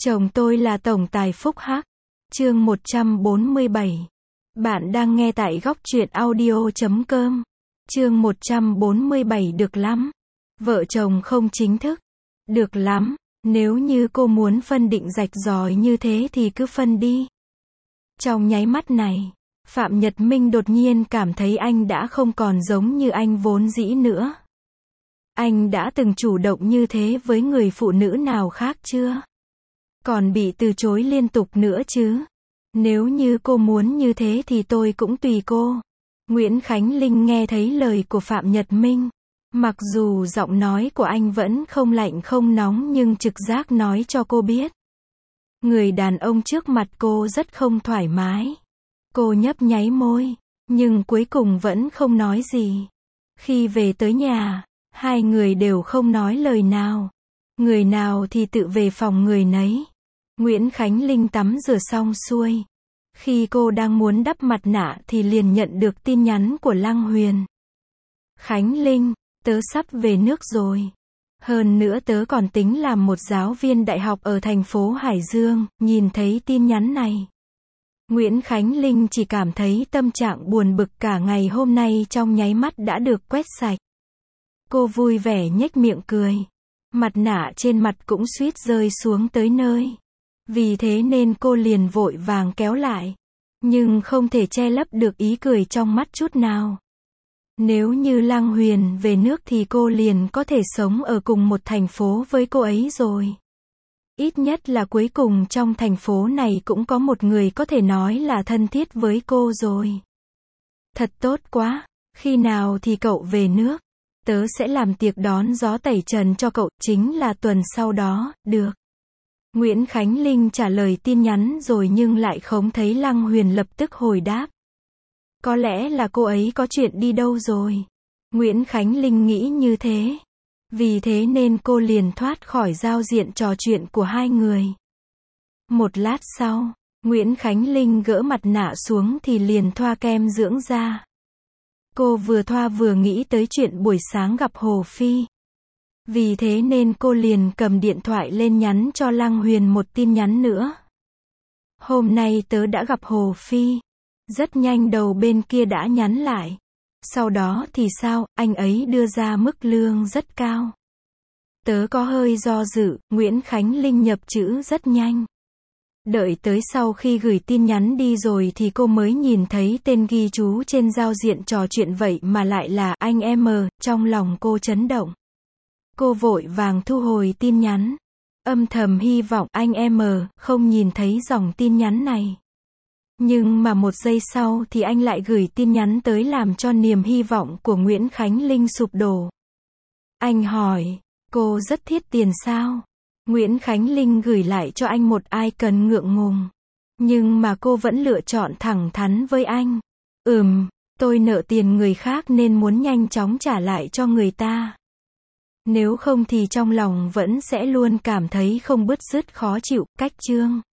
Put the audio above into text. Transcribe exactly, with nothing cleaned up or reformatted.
Chồng tôi là tổng tài phúc hắc. Chương một trăm bốn mươi bảy. Bạn đang nghe tại góc truyện audio chấm com. Chương một trăm bốn mươi bảy. Được lắm. Vợ chồng không chính thức. Được lắm. Nếu như cô muốn phân định rạch ròi như thế thì cứ phân đi. Trong nháy mắt này, Phạm Nhật Minh đột nhiên cảm thấy anh đã không còn giống như anh vốn dĩ nữa. Anh đã từng chủ động như thế với người phụ nữ nào khác chưa? Còn bị từ chối liên tục nữa chứ? Nếu như cô muốn như thế thì tôi cũng tùy cô. Nguyễn Khánh Linh nghe thấy lời của Phạm Nhật Minh. Mặc dù giọng nói của anh vẫn không lạnh không nóng nhưng trực giác nói cho cô biết. Người đàn ông trước mặt cô rất không thoải mái. Cô nhấp nháy môi, nhưng cuối cùng vẫn không nói gì. Khi về tới nhà, hai người đều không nói lời nào. Người nào thì tự về phòng người nấy. Nguyễn Khánh Linh tắm rửa xong xuôi. Khi cô đang muốn đắp mặt nạ thì liền nhận được tin nhắn của Lăng Huyền. Khánh Linh, tớ sắp về nước rồi. Hơn nữa tớ còn tính làm một giáo viên đại học ở thành phố Hải Dương. Nhìn thấy tin nhắn này, Nguyễn Khánh Linh chỉ cảm thấy tâm trạng buồn bực cả ngày hôm nay trong nháy mắt đã được quét sạch. Cô vui vẻ nhếch miệng cười. Mặt nạ trên mặt cũng suýt rơi xuống tới nơi. Vì thế nên cô liền vội vàng kéo lại. Nhưng không thể che lấp được ý cười trong mắt chút nào. Nếu như Lăng Huyền về nước thì cô liền có thể sống ở cùng một thành phố với cô ấy rồi. Ít nhất là cuối cùng trong thành phố này cũng có một người có thể nói là thân thiết với cô rồi. Thật tốt quá, khi nào thì cậu về nước? Tớ sẽ làm tiệc đón gió tẩy trần cho cậu, chính là tuần sau đó, được. Nguyễn Khánh Linh trả lời tin nhắn rồi nhưng lại không thấy Lăng Huyền lập tức hồi đáp. Có lẽ là cô ấy có chuyện đi đâu rồi. Nguyễn Khánh Linh nghĩ như thế. Vì thế nên cô liền thoát khỏi giao diện trò chuyện của hai người. Một lát sau, Nguyễn Khánh Linh gỡ mặt nạ xuống thì liền thoa kem dưỡng da. Cô vừa thoa vừa nghĩ tới chuyện buổi sáng gặp Hồ Phi. Vì thế nên cô liền cầm điện thoại lên nhắn cho Lăng Huyền một tin nhắn nữa. Hôm nay tớ đã gặp Hồ Phi. Rất nhanh đầu bên kia đã nhắn lại. Sau đó thì sao, anh ấy đưa ra mức lương rất cao. Tớ có hơi do dự, Nguyễn Khánh Linh nhập chữ rất nhanh. Đợi tới sau khi gửi tin nhắn đi rồi thì cô mới nhìn thấy tên ghi chú trên giao diện trò chuyện vậy mà lại là anh em, trong lòng cô chấn động. Cô vội vàng thu hồi tin nhắn. Âm thầm hy vọng anh em không nhìn thấy dòng tin nhắn này. Nhưng mà một giây sau thì anh lại gửi tin nhắn tới làm cho niềm hy vọng của Nguyễn Khánh Linh sụp đổ. Anh hỏi, cô rất thiết tiền sao? Nguyễn Khánh Linh gửi lại cho anh một icon ngượng ngùng. Nhưng mà cô vẫn lựa chọn thẳng thắn với anh. Ừm, tôi nợ tiền người khác nên muốn nhanh chóng trả lại cho người ta. Nếu không thì trong lòng vẫn sẽ luôn cảm thấy không bứt rứt khó chịu, cách chương.